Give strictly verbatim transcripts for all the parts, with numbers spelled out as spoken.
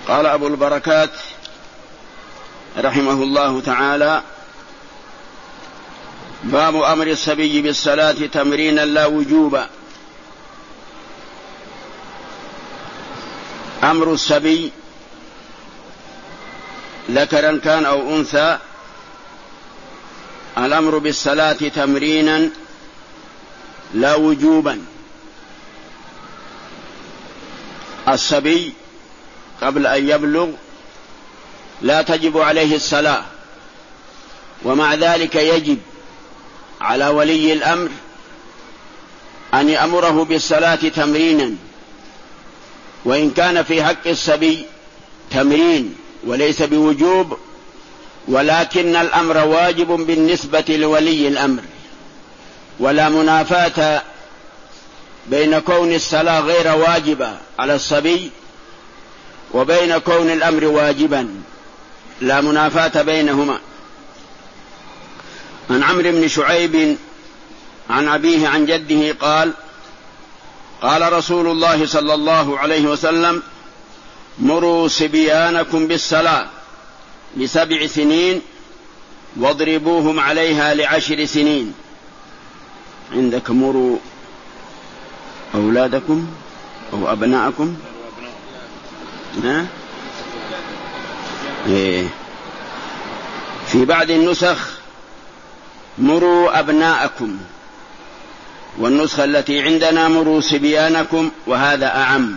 قال أبو البركات رحمه الله تعالى: باب أمر الصبي بالصلاة تمرينا لا وجوبا. أمر الصبي ذكرا كان أو أنثى، الأمر بالصلاة تمرينا لا وجوبا. الصبي قبل أن يبلغ لا تجب عليه الصلاة، ومع ذلك يجب على ولي الأمر أن يأمره بالصلاة تمرينا، وإن كان في حق الصبي تمرين وليس بوجوب، ولكن الأمر واجب بالنسبة لولي الأمر، ولا منافاة بين كون الصلاة غير واجبة على الصبي وبين كون الأمر واجبا، لا منافاة بينهما. عن عمرو بن شعيب عن أبيه عن جده قال: قال رسول الله صلى الله عليه وسلم: مروا صبيانكم بالصلاة لسبع سنين واضربوهم عليها لعشر سنين. عندك مروا أولادكم أو أبناءكم؟ ها؟ إيه. في بعض النسخ مروا أبناءكم، والنسخة التي عندنا مروا صبيانكم، وهذا أعم.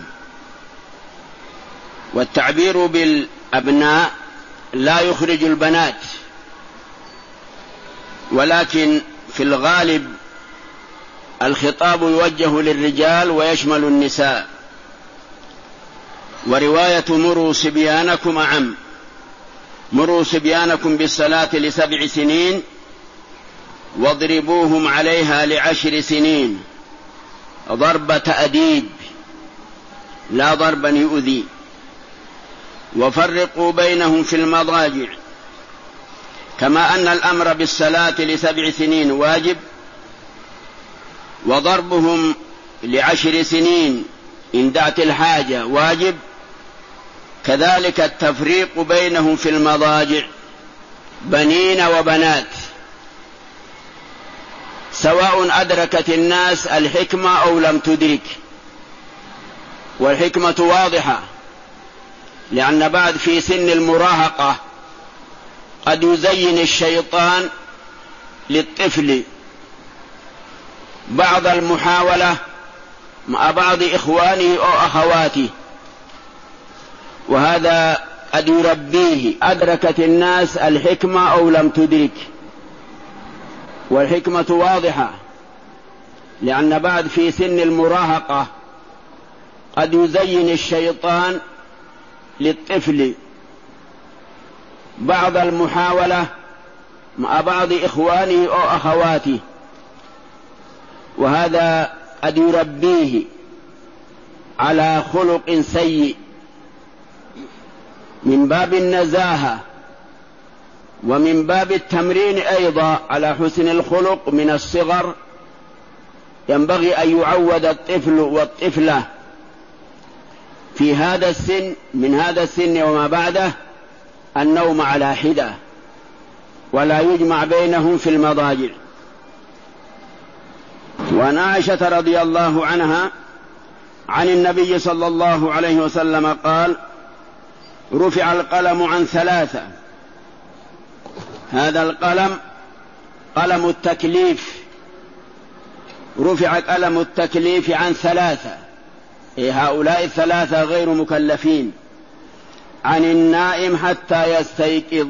والتعبير بالأبناء لا يخرج البنات، ولكن في الغالب الخطاب يوجه للرجال ويشمل النساء، ورواية مروا صبيانكم أعم. مروا صبيانكم بالصلاة لسبع سنين واضربوهم عليها لعشر سنين، ضرب تأديب لا ضربا يؤذي. وفرقوا بينهم في المضاجع، كما أن الأمر بالصلاة لسبع سنين واجب، وضربهم لعشر سنين إن دعت الحاجة واجب، كذلك التفريق بينهم في المضاجع بنين وبنات، سواء أدركت الناس الحكمة أو لم تدرك. والحكمة واضحة، لأن بعد في سن المراهقة قد يزين الشيطان للطفل بعض المحاولة مع بعض إخوانه أو أخواته، وهذا قد يربيه. أدركت الناس الحكمة أو لم تدرك، والحكمة واضحة، لأن بعد في سن المراهقة قد يزين الشيطان للطفل بعض المحاولة مع بعض إخوانه أو أخواته، وهذا قد يربيه على خلق سيء من باب النزاهة، ومن باب التمرين أيضا على حسن الخلق من الصغر. ينبغي أن يعود الطفل والطفلة في هذا السن من هذا السن وما بعده النوم على حدة، ولا يجمع بينهم في المضاجع. وعن عائشة رضي الله عنها عن النبي صلى الله عليه وسلم قال: رفع القلم عن ثلاثة. هذا القلم قلم التكليف، رفع قلم التكليف عن ثلاثة، إيه هؤلاء الثلاثة غير مكلفين: عن النائم حتى يستيقظ،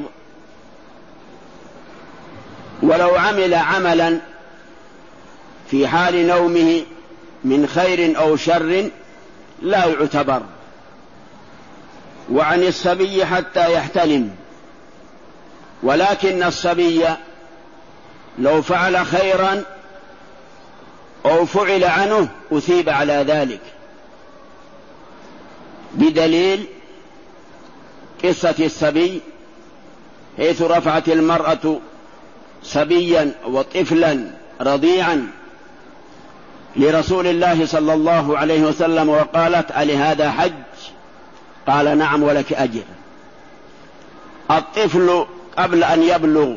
ولو عمل عملا في حال نومه من خير أو شر لا يعتبر، وعن الصبي حتى يحتلم، ولكن الصبي لو فعل خيرا أو فعل عنه أثيب على ذلك، بدليل قصة الصبي حيث رفعت المرأة صبيا وطفلا رضيعا لرسول الله صلى الله عليه وسلم وقالت: ألهذا حج؟ قال نعم ولك أجر. الطفل قبل أن يبلغ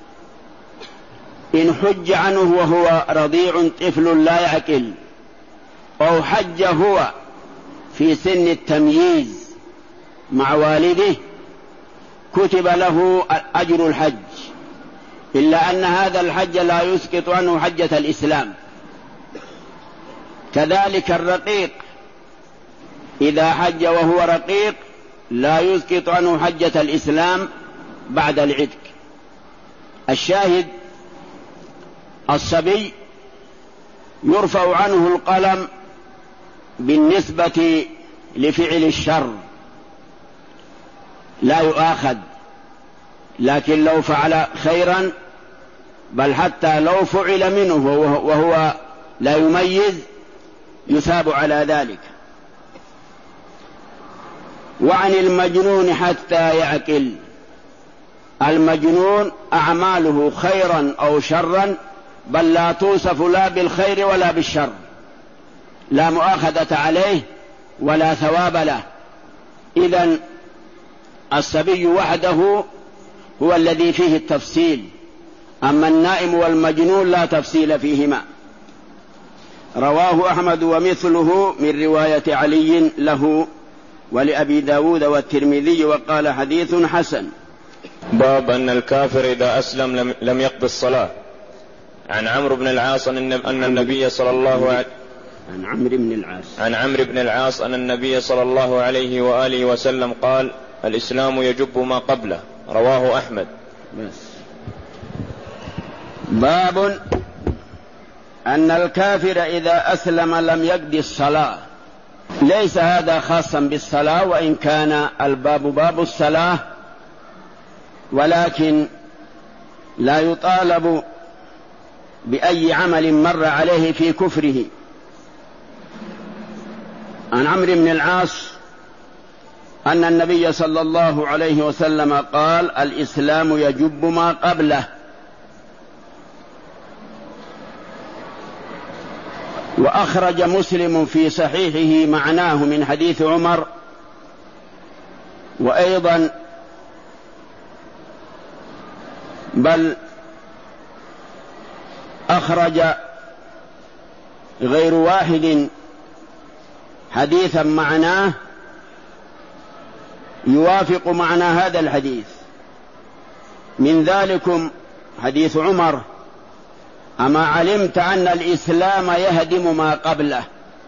إن حج عنه وهو رضيع طفل لا يعقل، أو حج هو في سن التمييز مع والده، كتب له أجر الحج، إلا أن هذا الحج لا يسقط عنه حجة الإسلام. كذلك الرقيق إذا حج وهو رقيق لا يسقط عنه حجة الإسلام بعد العتق. الشاهد الصبي يرفع عنه القلم بالنسبة لفعل الشر، لا يؤاخذ، لكن لو فعل خيرا، بل حتى لو فعل منه وهو لا يميز يثاب على ذلك. وعن المجنون حتى يعقل، المجنون أعماله خيرا أو شرا بل لا توصف لا بالخير ولا بالشر، لا مؤاخذة عليه ولا ثواب له. إذن الصبي وحده هو الذي فيه التفصيل، أما النائم والمجنون لا تفصيل فيهما. رواه أحمد ومثله من رواية علي له ولأبي داود والترمذي وقال حديث حسن. باب أن الكافر إذا أسلم لم يقضي الصلاة. عن عمرو بن العاص أن النبي صلى الله عليه عن عمرو بن العاص عن عمرو بن العاص أن النبي صلى الله عليه وآله وسلم قال: الإسلام يجب ما قبله. رواه أحمد. بس. باب أن الكافر إذا أسلم لم يقضي الصلاة. ليس هذا خاصا بالصلاة، وإن كان الباب باب الصلاة، ولكن لا يطالب بأي عمل مر عليه في كفره. عن عمرو بن العاص أن النبي صلى الله عليه وسلم قال: الإسلام يجب ما قبله. وأخرج مسلم في صحيحه معناه من حديث عمر، وأيضا بل أخرج غير واحد حديثا معناه يوافق معنى هذا الحديث. من ذلكم حديث عمر: أما علمت أن الإسلام يهدم ما قبله،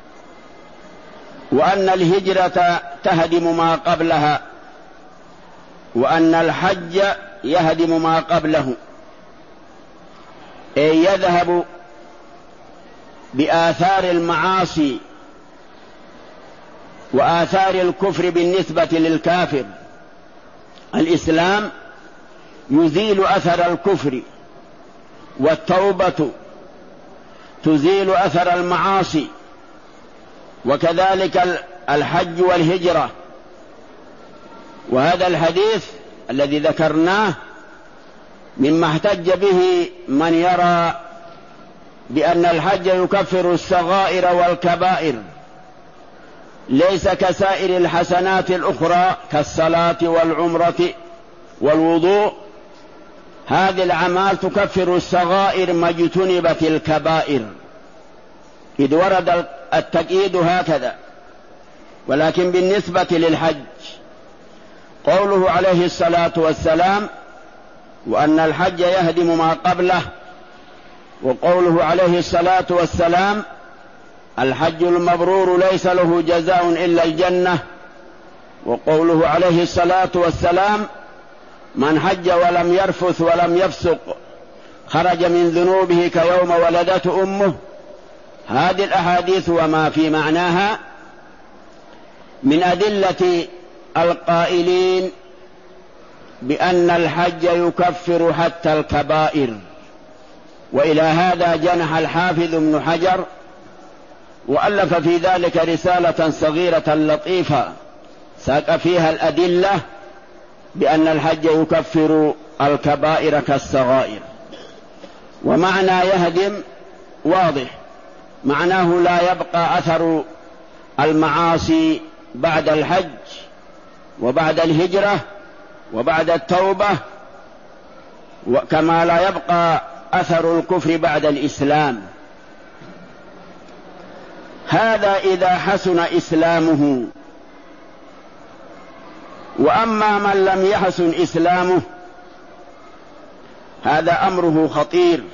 وأن الهجرة تهدم ما قبلها، وأن الحج يهدم ما قبله، أي يذهب بآثار المعاصي وآثار الكفر بالنسبة للكافر. الإسلام يزيل أثر الكفر، والتوبة تزيل أثر المعاصي، وكذلك الحج والهجرة. وهذا الحديث الذي ذكرناه مما احتج به من يرى بأن الحج يكفر الصغائر والكبائر، ليس كسائر الحسنات الأخرى كالصلاة والعمرة والوضوء. هذه الأعمال تكفر الصغائر ما اجتنبت الكبائر، إذ ورد التقييد هكذا. ولكن بالنسبة للحج قوله عليه الصلاة والسلام: وأن الحج يهدم ما قبله، وقوله عليه الصلاة والسلام: الحج المبرور ليس له جزاء إلا الجنة، وقوله عليه الصلاة والسلام: من حج ولم يرفث ولم يفسق خرج من ذنوبه كيوم ولدته أمه. هذه الأحاديث وما في معناها من أدلة القائلين بأن الحج يكفر حتى الكبائر. وإلى هذا جنح الحافظ ابن حجر، وألف في ذلك رسالة صغيرة لطيفة ساق فيها الأدلة بأن الحج يكفر الكبائر كالصغائر. ومعنى يهدم واضح، معناه لا يبقى أثر المعاصي بعد الحج وبعد الهجرة وبعد التوبة، كما لا يبقى أثر الكفر بعد الإسلام. هذا إذا حسن إسلامه. وأما من لم يحسن إسلامه هذا أمره خطير.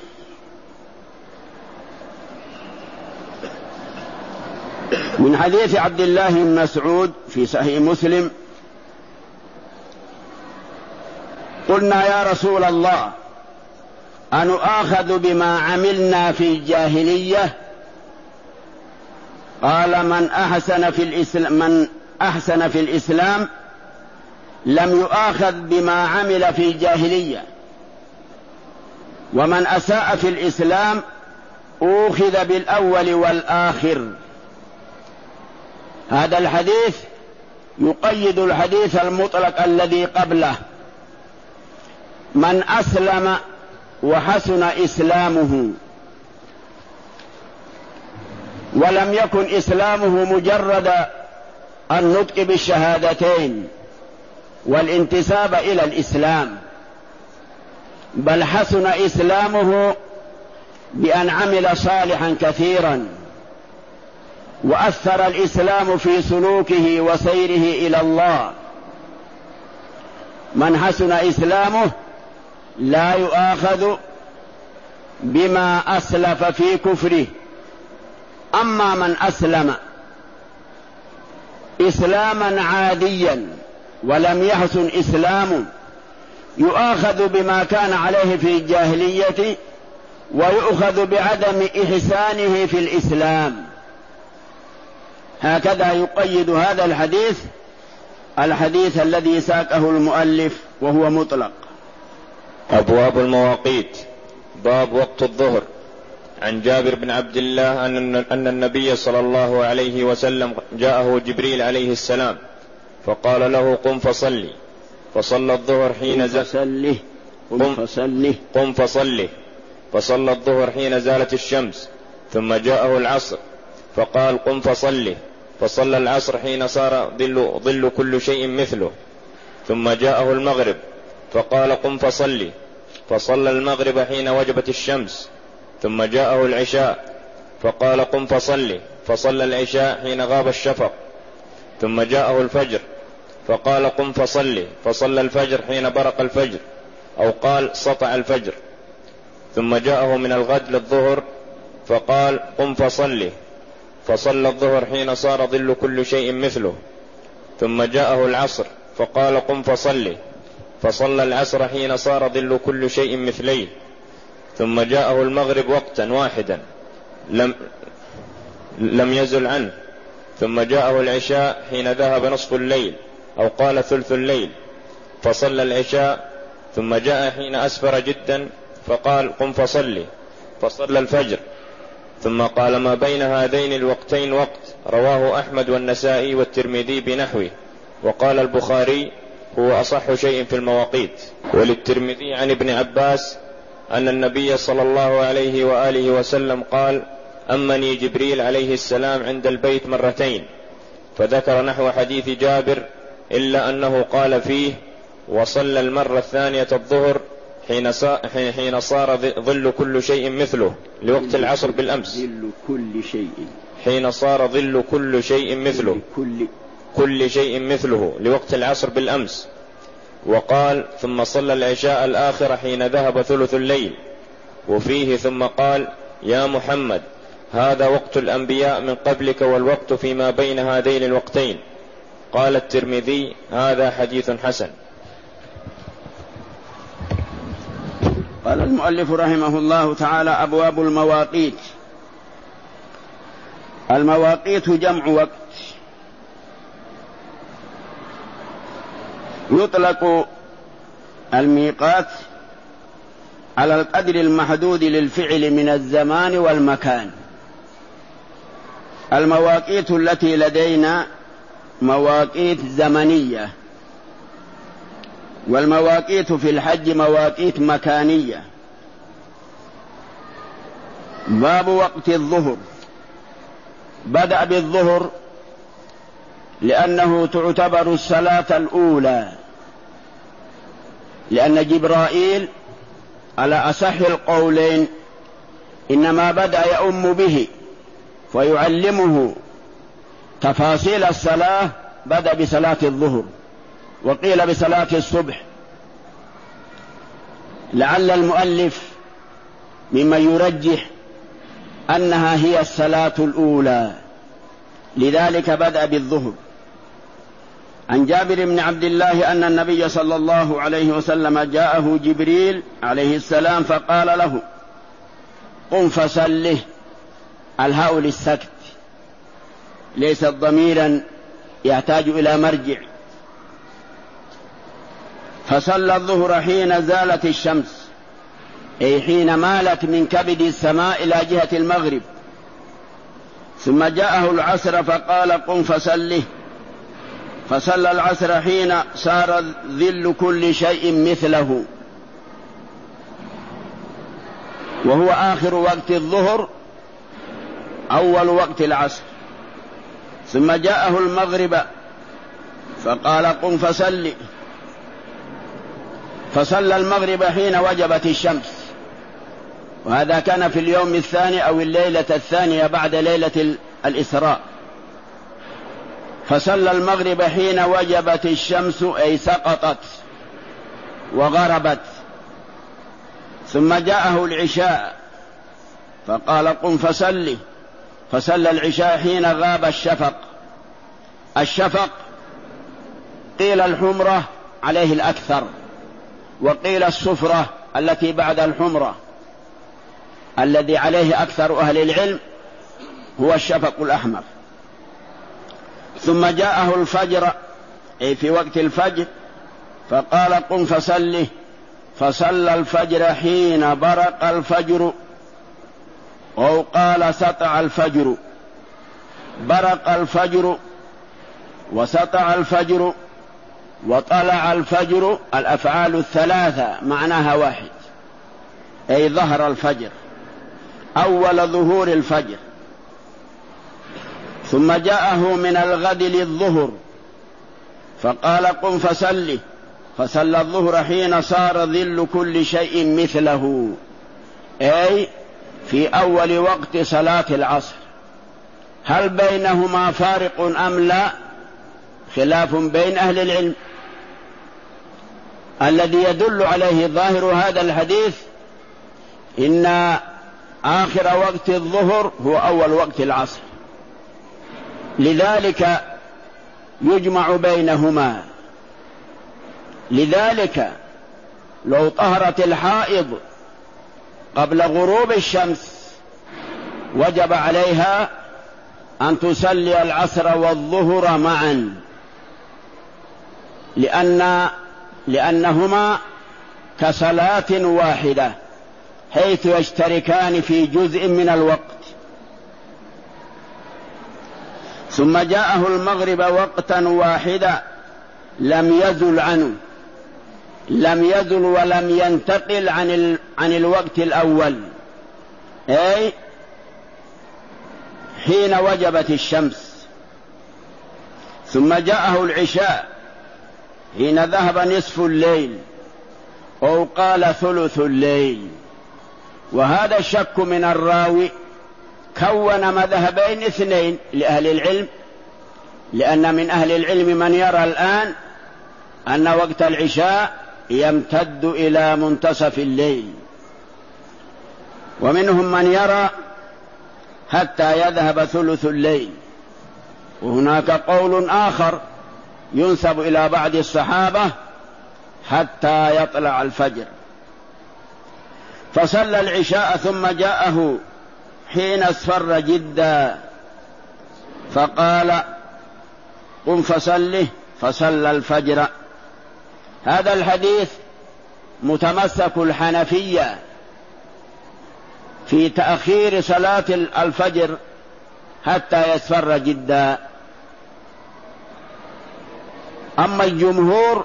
من حديث عبد الله بن مسعود في صحيح مسلم: قلنا يا رسول الله أنؤاخذ بما عملنا في الجاهلية؟ قال: من أحسن في الإسلام, من أحسن في الإسلام لم يؤاخذ بما عمل في الجاهلية، ومن أساء في الإسلام أوخذ بالأول والآخر. هذا الحديث يقيد الحديث المطلق الذي قبله: من أسلم وحسن إسلامه ولم يكن إسلامه مجرد النطق بالشهادتين والانتساب إلى الإسلام، بل حسن إسلامه بأن عمل صالحا كثيرا، وأثر الإسلام في سلوكه وسيره إلى الله. من حسن إسلامه لا يؤاخذ بما أسلف في كفره. أما من أسلم إسلاما عاديا ولم يحسن إسلامه يؤاخذ بما كان عليه في الجاهلية، ويؤخذ بعدم إحسانه في الإسلام. هكذا يقيد هذا الحديث الحديث الذي ساقه المؤلف وهو مطلق. أبواب المواقيت. باب وقت الظهر. عن جابر بن عبد الله أن النبي صلى الله عليه وسلم جاءه جبريل عليه السلام فقال له: قم فصلي. فصلى الظهر حين زالت قم فصلي قم فصلي فصلى الظهر حين زالت الشمس. ثم جاءه العصر فقال: قم فصلي. فصلى العصر حين صار ظل, ظل كل شيء مثله. ثم جاءه المغرب فقال: قم فصلي. فصلى المغرب حين وجبت الشمس. ثم جاءه العشاء فقال: قم فصلي. فصلى العشاء حين غاب الشفق. ثم جاءه الفجر فقال: قم فصلي. فصلى الفجر حين برق الفجر، أو قال سطع الفجر. ثم جاءه من الغد للظهر فقال: قم فصلي. فصلى الظهر حين صار ظل كل شيء مثله. ثم جاءه العصر فقال: قم فصلي. فصلى العصر حين صار ظل كل شيء مثليه. ثم جاءه المغرب وقتا واحدا لم, لم يزل عنه. ثم جاءه العشاء حين ذهب نصف الليل، أو قال ثلث الليل، فصلى العشاء. ثم جاء حين أسفر جدا فقال: قم فصلي. فصلى الفجر. ثم قال: ما بين هذين الوقتين وقت. رواه أحمد والنسائي والترمذي بنحوه. وقال البخاري: هو أصح شيء في المواقيت. وللترمذي عن ابن عباس أن النبي صلى الله عليه وآله وسلم قال: أمني جبريل عليه السلام عند البيت مرتين. فذكر نحو حديث جابر، إلا أنه قال فيه: وصلى المرة الثانية الظهر حين صار ظل كل شيء مثله لوقت العصر بالأمس. ظل كل شيء حين صار ظل كل شيء مثله كل, كل شيء مثله لوقت العصر بالأمس. وقال: ثم صلى العشاء الآخر حين ذهب ثلث الليل. وفيه: ثم قال: يا محمد، هذا وقت الأنبياء من قبلك، والوقت فيما بين هذين الوقتين. قال الترمذي: هذا حديث حسن. قال المؤلف رحمه الله تعالى: أبواب المواقيت. المواقيت جمع وقت. يطلق الميقات على القدر المحدود للفعل من الزمان والمكان. المواقيت التي لدينا مواقيت زمنية، والمواقيت في الحج مواقيت مكانية. باب وقت الظهر. بدأ بالظهر لأنه تعتبر الصلاة الأولى، لأن جبرائيل على أصح القولين إنما بدأ يؤم به فيعلمه تفاصيل الصلاة، بدأ بصلاة الظهر وقيل بصلاة الصبح، لعل المؤلف ممن يرجح أنها هي الصلاة الأولى، لذلك بدأ بالظهر. عن جابر بن عبد الله أن النبي صلى الله عليه وسلم جاءه جبريل عليه السلام فقال له: قم فصله. الهاء للسكت، ليست ضميرا يحتاج إلى مرجع. فصلى الظهر حين زالت الشمس، أي حين مالت من كبد السماء إلى جهة المغرب. ثم جاءه العصر فقال: قم فصله. فصلى العصر حين صار ظل كل شيء مثله، وهو آخر وقت الظهر أول وقت العصر. ثم جاءه المغرب فقال: قم فصل. فصلى المغرب حين وجبت الشمس، وهذا كان في اليوم الثاني أو الليلة الثانية بعد ليلة الإسراء. فصلى المغرب حين وجبت الشمس، أي سقطت وغربت. ثم جاءه العشاء فقال: قم فصل. فصلى العشاء حين غاب الشفق. الشفق قيل الحمرة عليه الأكثر، وقيل الصفرة التي بعد الحمرة. الذي عليه أكثر أهل العلم هو الشفق الأحمر. ثم جاءه الفجر، أي في وقت الفجر، فقال: قم فصله. فصلى الفجر حين برق الفجر، أو قال سطع الفجر. برق الفجر وسطع الفجر وطلع الفجر، الأفعال الثلاثة معناها واحد، أي ظهر الفجر، أول ظهور الفجر. ثم جاءه من الغد للظهر فقال: قم فصل. فصلى الظهر حين صار ظل كل شيء مثله، أي في أول وقت صلاة العصر. هل بينهما فارق أم لا؟ خلاف بين أهل العلم. الذي يدل عليه ظاهر هذا الحديث إن آخر وقت الظهر هو أول وقت العصر، لذلك يجمع بينهما. لذلك لو طهرت الحائض قبل غروب الشمس وجب عليها أن تصلي العصر والظهر معا، لأن لأنهما كصلاة واحدة حيث يشتركان في جزء من الوقت. ثم جاءه المغرب وقتا واحدا لم يزل عنه، لم يزل ولم ينتقل عن ال... عن الوقت الأول، أي حين وجبت الشمس. ثم جاءه العشاء حين ذهب نصف الليل، أو قال ثلث الليل. وهذا الشك من الراوي كون مذهبين اثنين لأهل العلم، لأن من أهل العلم من يرى الآن أن وقت العشاء يمتد إلى منتصف الليل، ومنهم من يرى حتى يذهب ثلث الليل. وهناك قول آخر ينسب إلى بعض الصحابة حتى يطلع الفجر. فصلى العشاء ثم جاءه حين اصفر جدا فقال: قم فصله. فصلى الفجر. هذا الحديث متمسك الحنفية في تأخير صلاة الفجر حتى يصفر جدا. أما الجمهور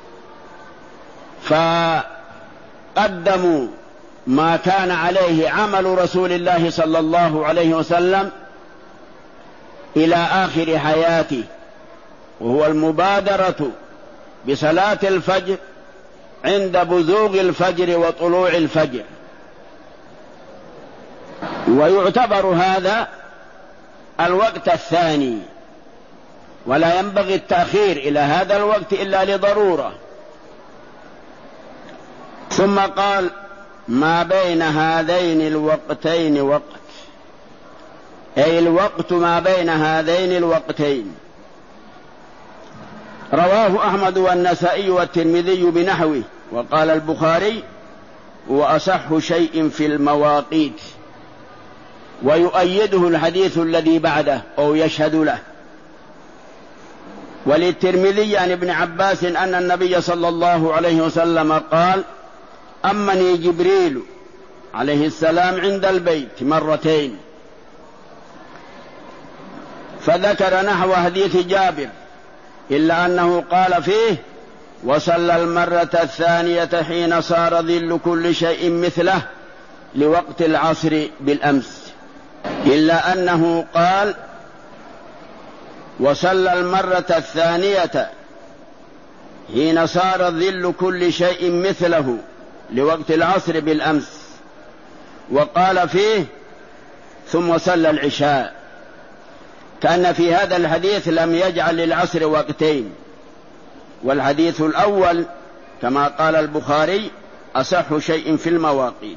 فقدموا ما كان عليه عمل رسول الله صلى الله عليه وسلم إلى آخر حياته، وهو المبادرة بصلاة الفجر عند بزوغ الفجر وطلوع الفجر. ويعتبر هذا الوقت الثاني، ولا ينبغي التأخير إلى هذا الوقت إلا لضرورة. ثم قال: ما بين هذين الوقتين وقت، أي الوقت ما بين هذين الوقتين. رواه أحمد والنسائي والترمذي بنحوه، وقال البخاري: وأصح شيء في المواقيت. ويؤيده الحديث الذي بعده أو يشهد له. وللترمذي عن ابن عباس أن النبي صلى الله عليه وسلم قال: أمني جبريل عليه السلام عند البيت مرتين. فذكر نحو حديث جابر، إلا أنه قال فيه: وصلى المرة الثانية حين صار ظل كل شيء مثله لوقت العصر بالأمس، إلا أنه قال: وصلى المرة الثانية حين صار ظل كل شيء مثله لوقت العصر بالأمس، وقال فيه: ثم صلى العشاء. كان في هذا الحديث لم يجعل للعصر وقتين، والحديث الأول كما قال البخاري أصح شيء في المواقيت.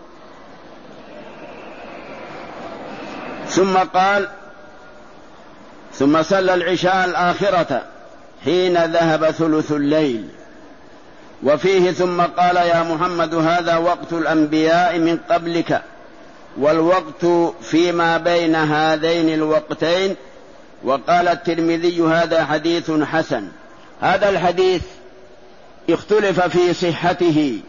ثم قال: ثم صلى العشاء الآخرة حين ذهب ثلث الليل. وفيه: ثم قال: يا محمد هذا وقت الأنبياء من قبلك، والوقت فيما بين هذين الوقتين. وقال الترمذي: هذا حديث حسن. هذا الحديث اختلف في صحته،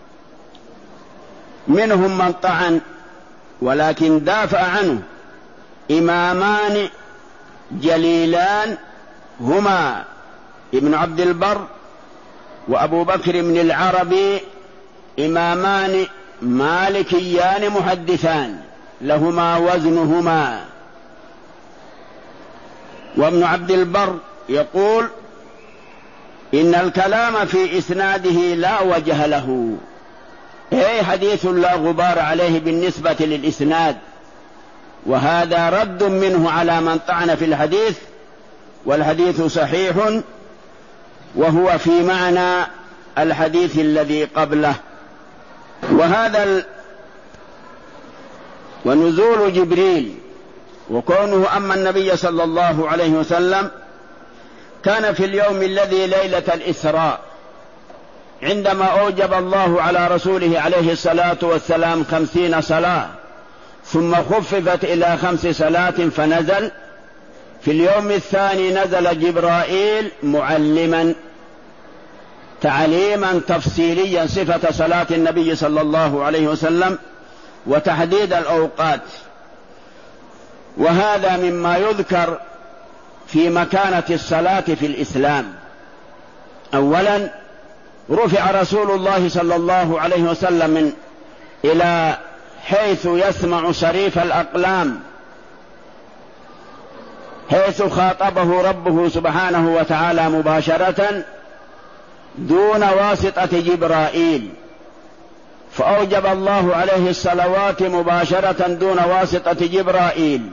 منهم من طعن، ولكن دافع عنه إمامان جليلان هما ابن عبد البر وأبو بكر بن العربي، إمامان مالكيان محدثان لهما وزنهما. وابن عبد البر يقول: إن الكلام في إسناده لا وجه له، أي حديث لا غبار عليه بالنسبة للإسناد، وهذا رد منه على من طعن في الحديث، والحديث صحيح وهو في معنى الحديث الذي قبله. وهذا ال... ونزول جبريل وكونه أما النبي صلى الله عليه وسلم كان في اليوم الذي ليلة الإسراء، عندما أوجب الله على رسوله عليه الصلاة والسلام خمسين صلاة، ثم خففت إلى خمس صلاة فنزل. في اليوم الثاني نزل جبرائيل معلما تعليما تفصيليا صفة صلاة النبي صلى الله عليه وسلم وتحديد الأوقات. وهذا مما يذكر في مكانة الصلاة في الإسلام. أولا رفع رسول الله صلى الله عليه وسلم من إلى حيث يسمع صريف الأقلام، حيث خاطبه ربه سبحانه وتعالى مباشرة دون واسطة جبرائيل، فأوجب الله عليه الصلوات مباشرة دون واسطة جبرائيل،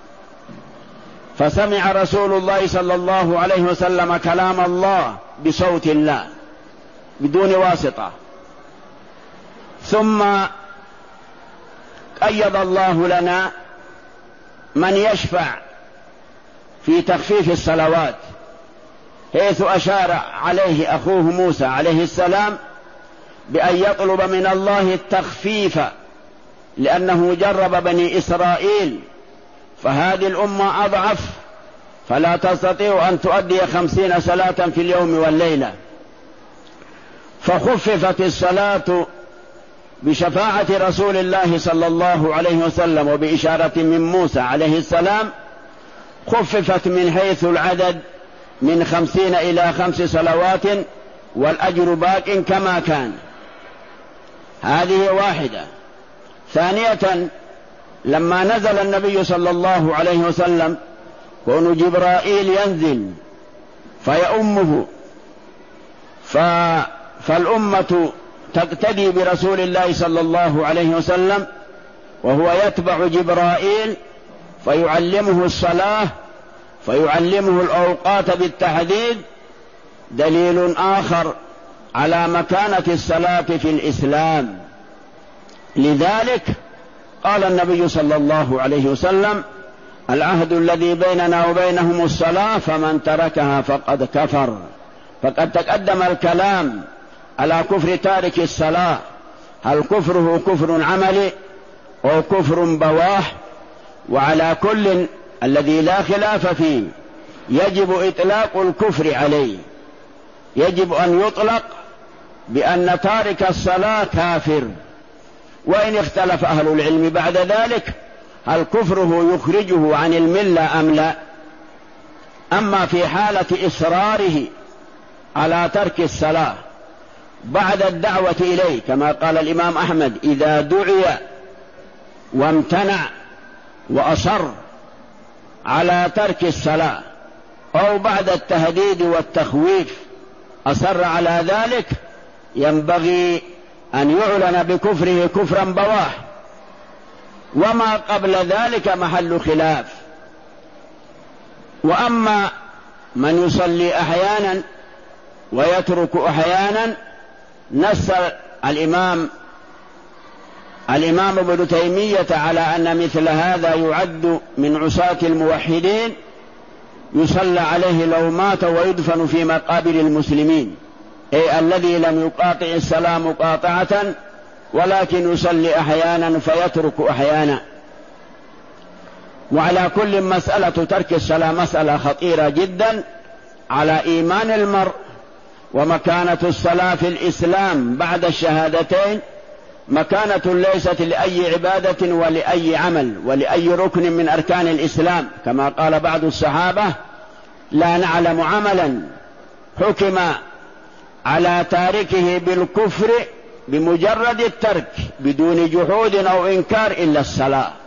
فسمع رسول الله صلى الله عليه وسلم كلام الله بصوت الله بدون واسطة. ثم قيض الله لنا من يشفع في تخفيف الصلوات، حيث أشار عليه أخوه موسى عليه السلام بأن يطلب من الله التخفيف، لأنه جرب بني إسرائيل، فهذه الأمة أضعف فلا تستطيع أن تؤدي خمسين صلاة في اليوم والليلة، فخففت الصلاة بشفاعة رسول الله صلى الله عليه وسلم وبإشارة من موسى عليه السلام، خففت من حيث العدد من خمسين إلى خمس صلوات، والأجر باق كما كان. هذه واحدة. ثانية، لما نزل النبي صلى الله عليه وسلم كون جبرائيل ينزل فيؤمه، فالأمة تقتدي برسول الله صلى الله عليه وسلم وهو يتبع جبرائيل فيعلمه الصلاة، فيعلمه الأوقات بالتحديد، دليل آخر على مكانة الصلاة في الإسلام. لذلك قال النبي صلى الله عليه وسلم: العهد الذي بيننا وبينهم الصلاة، فمن تركها فقد كفر. فقد تقدم الكلام على كفر تارك الصلاة، هل كفره كفر عملي أو كفر بواح؟ وعلى كل الذي لا خلاف فيه يجب إطلاق الكفر عليه، يجب أن يطلق بأن تارك الصلاة كافر، وإن اختلف أهل العلم بعد ذلك هل كفره يخرجه عن الملة أم لا. أما في حالة إصراره على ترك الصلاة بعد الدعوة إليه، كما قال الإمام أحمد: إذا دعي وامتنع وأصر على ترك الصلاة، أو بعد التهديد والتخويف أصر على ذلك، ينبغي أن يعلن بكفره كفرا بواح، وما قبل ذلك محل خلاف. وأما من يصلي أحيانا ويترك أحيانا، نص الإمام الإمام ابن تيمية على أن مثل هذا يعد من عصاة الموحدين، يصلى عليه لو مات ويدفن في مقابر المسلمين، أي الذي لم يقاطع الصلاة مقاطعة ولكن يصلي أحيانا فيترك أحيانا. وعلى كل مسألة ترك الصلاة مسألة خطيرة جدا على إيمان المرء، ومكانة الصلاة في الإسلام بعد الشهادتين مكانة ليست لأي عبادة ولأي عمل ولأي ركن من أركان الإسلام، كما قال بعض الصحابة: لا نعلم عملا حكم على تاركه بالكفر بمجرد الترك بدون جحود أو إنكار إلا الصلاة.